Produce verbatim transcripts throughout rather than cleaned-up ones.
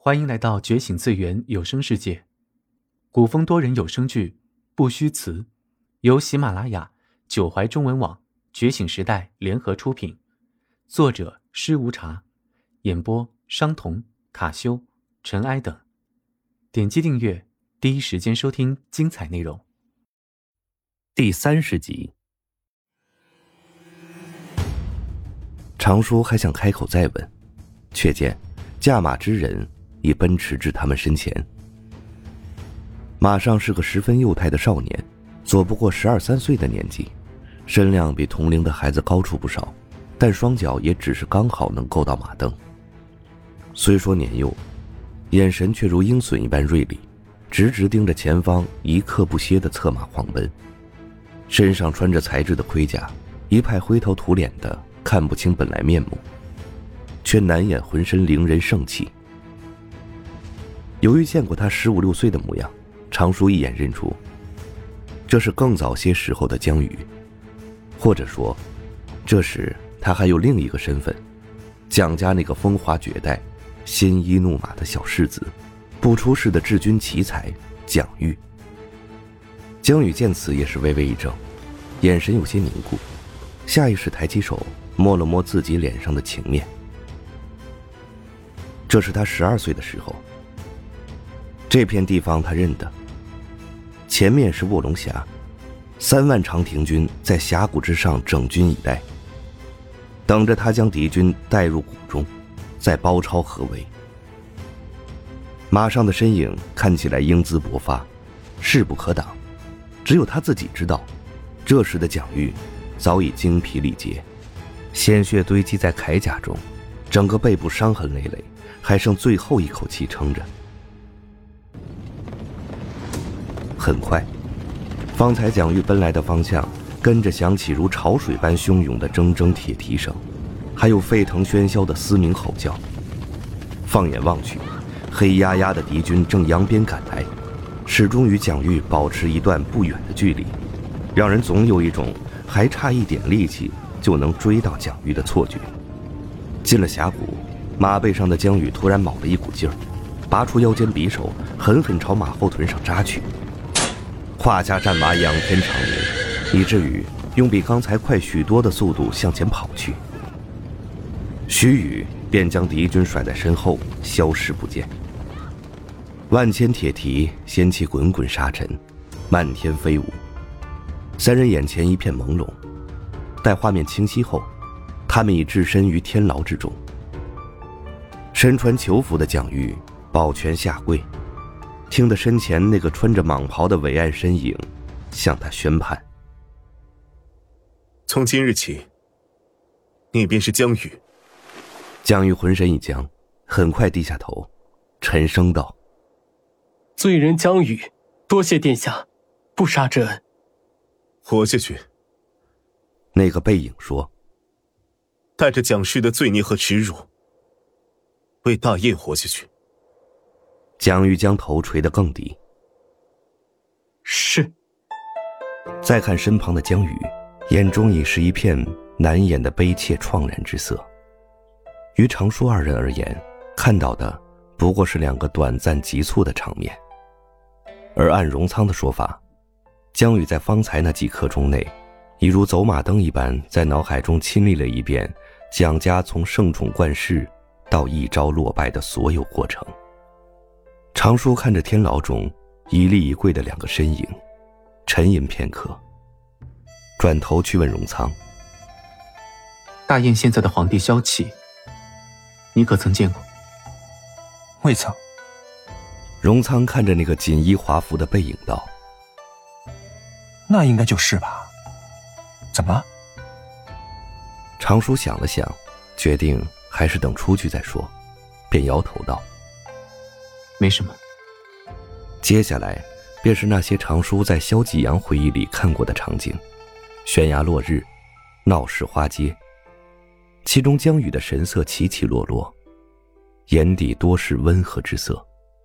欢迎来到觉醒次元有声世界，古风多人有声剧《不虚词》，由喜马拉雅、九怀中文网、觉醒时代联合出品，作者施无茶，演播商童、卡修、尘埃等。点击订阅，第一时间收听精彩内容。 第三十集，常叔还想开口再问，却见驾马之人已奔驰至他们身前。马上是个十分幼态的少年，左不过十二三岁的年纪，身量比同龄的孩子高出不少，但双脚也只是刚好能够到马蹬。虽说年幼，眼神却如鹰隼一般锐利，直直盯着前方，一刻不歇地策马狂奔。身上穿着材质的盔甲，一派灰头土脸的，看不清本来面目，却难掩浑身凌人盛气。由于见过他十五六岁的模样，常叔一眼认出，这是更早些时候的江宇，或者说，这时他还有另一个身份，蒋家那个风华绝代、鲜衣怒马的小世子，不出世的治军奇才蒋玉。江宇见此也是微微一怔，眼神有些凝固，下意识抬起手摸了摸自己脸上的情面。这是他十二岁的时候，这片地方他认得，前面是卧龙峡，三万长亭军在峡谷之上整军以待，等着他将敌军带入谷中，再包抄合围。马上的身影看起来英姿勃发，势不可挡，只有他自己知道，这时的蒋玉早已精疲力竭，鲜血堆积在铠甲中，整个背部伤痕累累，还剩最后一口气撑着。很快，方才蒋玉奔来的方向跟着响起如潮水般汹涌的铮铮铁蹄声，还有沸腾喧嚣的嘶鸣吼叫。放眼望去，黑压压的敌军正扬鞭赶来，始终与蒋玉保持一段不远的距离，让人总有一种还差一点力气就能追到蒋玉的错觉。进了峡谷，马背上的江宇突然卯了一股劲儿，拔出腰间匕首，狠狠朝马后臀上扎去。胯下战马仰天长鸣，以至于用比刚才快许多的速度向前跑去。须臾便将敌军甩在身后，消失不见。万千铁蹄掀起滚滚沙尘，漫天飞舞。三人眼前一片朦胧，待画面清晰后，他们已置身于天牢之中。身穿囚服的蒋玉抱拳下跪，听得身前那个穿着蟒袍的伟岸身影向他宣判： 从今日起，你便是江宇。 江宇浑身一僵，很快低下头，沉声道： 罪人江宇，多谢殿下，不杀之恩。 活下去。 那个背影说： 带着蒋氏的罪孽和耻辱，为大业活下去。 蒋玉将头垂得更低。 是。 再看身旁的江宇，眼中已是一片难掩的悲切怆然之色。于常叔二人而言，看到的不过是两个短暂急促的场面，而按荣仓的说法，江宇在方才那几刻钟内，已如走马灯一般在脑海中亲历了一遍蒋家从盛宠冠世到一朝落败的所有过程。常叔看着天牢中一立一跪的两个身影，沉吟片刻，转头去问荣仓： 大燕现在的皇帝萧启，你可曾见过？ 未曾。 荣仓看着那个锦衣华服的背影道： 那应该就是吧。怎么？ 常叔想了想，决定还是等出去再说，便摇头道： 没什么。 接下来便是那些常叔在萧继阳回忆里看过的场景：悬崖落日，闹市花街，其中江宇的神色起起落落，眼底多是温和之色。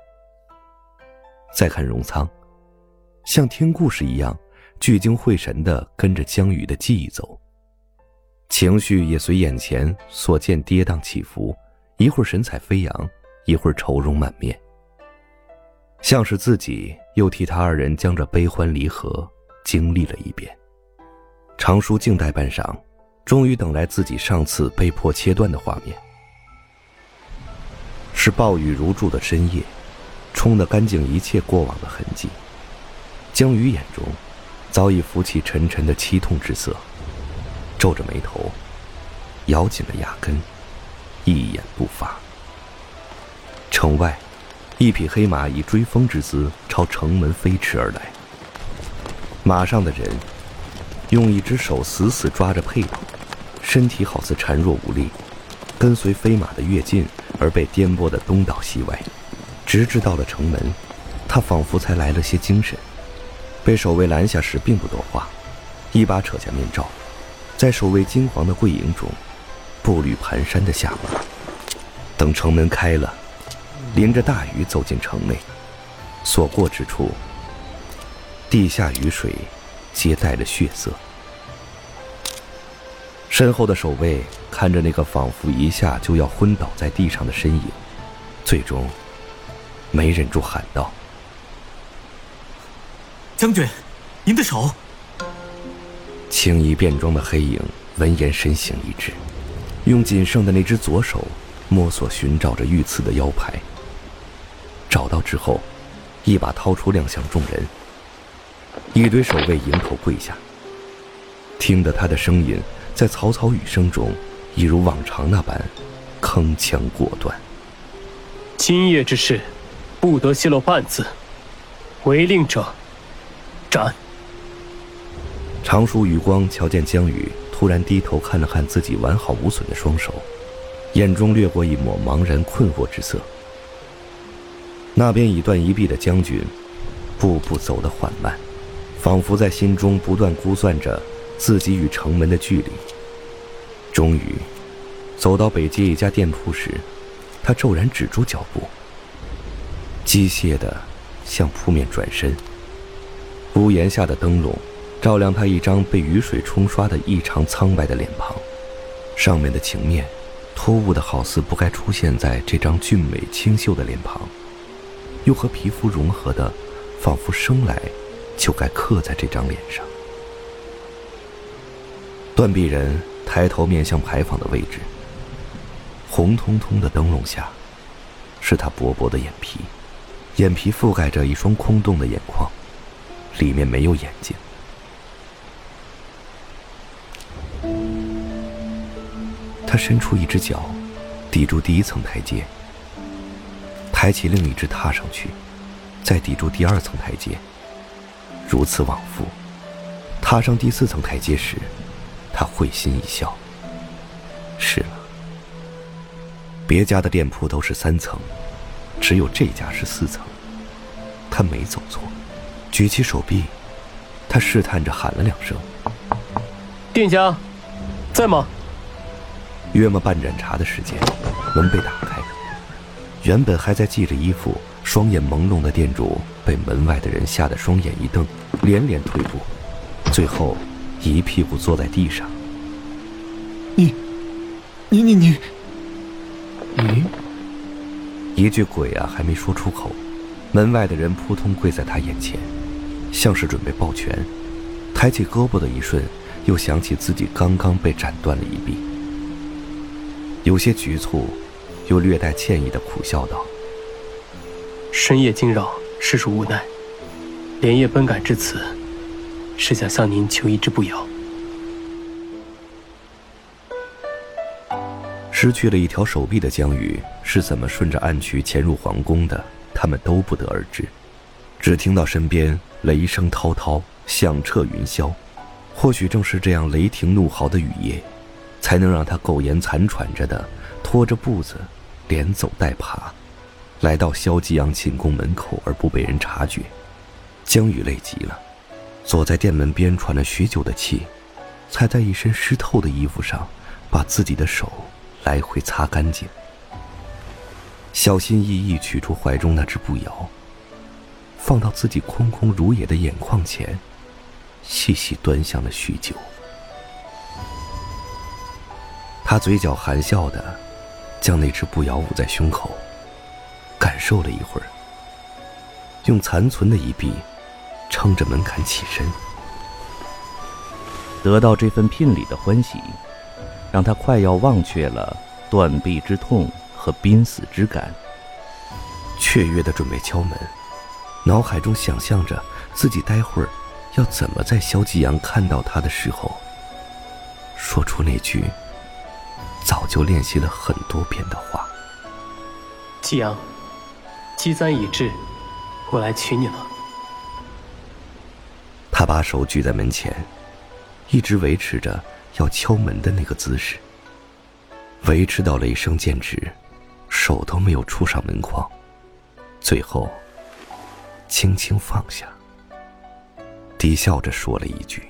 再看荣仓，像听故事一样聚精会神地跟着江宇的记忆走，情绪也随眼前所见跌宕起伏，一会儿神采飞扬， 一会儿愁容满面，像是自己又替他二人将这悲欢离合经历了一遍。常叔静待半晌，终于等来自己上次被迫切断的画面。是暴雨如注的深夜，冲得干净一切过往的痕迹。江宇眼中早已浮起沉沉的凄痛之色，皱着眉头，咬紧了牙根，一言不发。城外，一匹黑马以追风之姿朝城门飞驰而来。马上的人用一只手死死抓着辔头，身体好似孱弱无力，跟随飞马的跃进而被颠簸的东倒西歪，直至到了城门，他仿佛才来了些精神。被守卫拦下时并不多话，一把扯下面罩，在守卫金黄的桂影中步履蹒跚地下马。等城门开了，淋着大雨走进城内，所过之处，地下雨水皆带了血色。身后的守卫看着那个仿佛一下就要昏倒在地上的身影，最终没忍住喊道： 将军，您的手！ 青衣便装的黑影闻言身形一滞，用仅剩的那只左手摸索寻找着遇刺的腰牌。找到之后，一把掏出亮向众人。一堆守卫迎头跪下，听得他的声音在草草雨声中一如往常那般铿锵果断。 今夜之事不得泄露半字，违令者斩。 长舒余光瞧见江宇突然低头看了看自己完好无损的双手，眼中掠过一抹茫然困惑之色。那边一断一臂的将军步步走得缓慢，仿佛在心中不断估算着自己与城门的距离。终于走到北街一家店铺时，他骤然止住脚步，机械地向铺面转身。屋檐下的灯笼照亮他一张被雨水冲刷得异常苍白的脸庞，上面的情面突兀的好似不该出现在这张俊美清秀的脸庞，又和皮肤融合的仿佛生来就该刻在这张脸上。断臂人抬头面向牌坊的位置，红彤彤的灯笼下是他薄薄的眼皮，眼皮覆盖着一双空洞的眼眶，里面没有眼睛。他伸出一只脚抵住第一层台阶，抬起另一只踏上去，再抵住第二层台阶，如此往复。踏上第四层台阶时，他会心一笑。是了，别家的店铺都是三层，只有这家是四层。他没走错，举起手臂，他试探着喊了两声： 店家在吗？ 约么半盏茶的时间，门被打开，原本还在系着衣服双眼朦胧的店主被门外的人吓得双眼一瞪，连连退步，最后一屁股坐在地上。 你你你你你一句鬼啊还没说出口，门外的人扑通跪在他眼前，像是准备抱拳，抬起胳膊的一瞬，又想起自己刚刚被斩断了一臂，有些局促，又略带歉意的苦笑道： 深夜惊扰，实属无奈，连夜奔赶至此，是想向您求一之不遥。 失去了一条手臂的江宇是怎么顺着暗渠潜入皇宫的，他们都不得而知，只听到身边雷声滔滔，响彻云霄。或许正是这样雷霆怒嚎的雨夜，才能让他苟延残喘着的拖着步子连走带爬，来到萧继阳寝宫门口而不被人察觉。江宇累极了，坐在店门边喘了许久的气，才在一身湿透的衣服上把自己的手来回擦干净，小心翼翼取出怀中那只步摇，放到自己空空如也的眼眶前，细细端详了许久。他嘴角含笑的将那只步摇捂在胸口， 受了一会儿，用残存的一臂撑着门槛起身。 得到这份聘礼的欢喜，让他快要忘却了断臂之痛和濒死之感。 雀跃地准备敲门，脑海中想象着自己待会儿要怎么在萧继阳看到他的时候，说出那句早就练习了很多遍的话。 继阳，积簪已至，我来娶你了。 他把手举在门前，一直维持着要敲门的那个姿势，维持到雷声渐止，手都没有触上门框，最后轻轻放下，低笑着说了一句：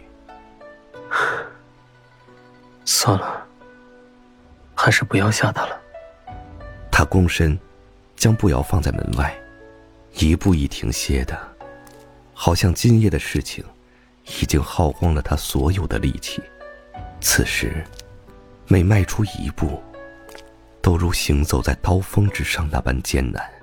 算了，还是不要吓他了。 他躬身将步摇放在门外，一步一停歇的，好像今夜的事情已经耗光了他所有的力气，此时每迈出一步都如行走在刀锋之上那般艰难。